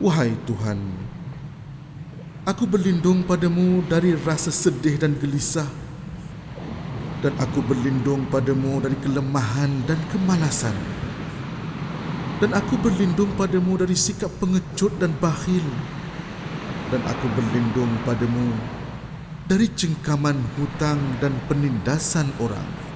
Wahai Tuhan, aku berlindung padamu dari rasa sedih dan gelisah, dan aku berlindung padamu dari kelemahan dan kemalasan, dan aku berlindung padamu dari sikap pengecut dan bakhil, dan aku berlindung padamu dari cengkaman hutang dan penindasan orang.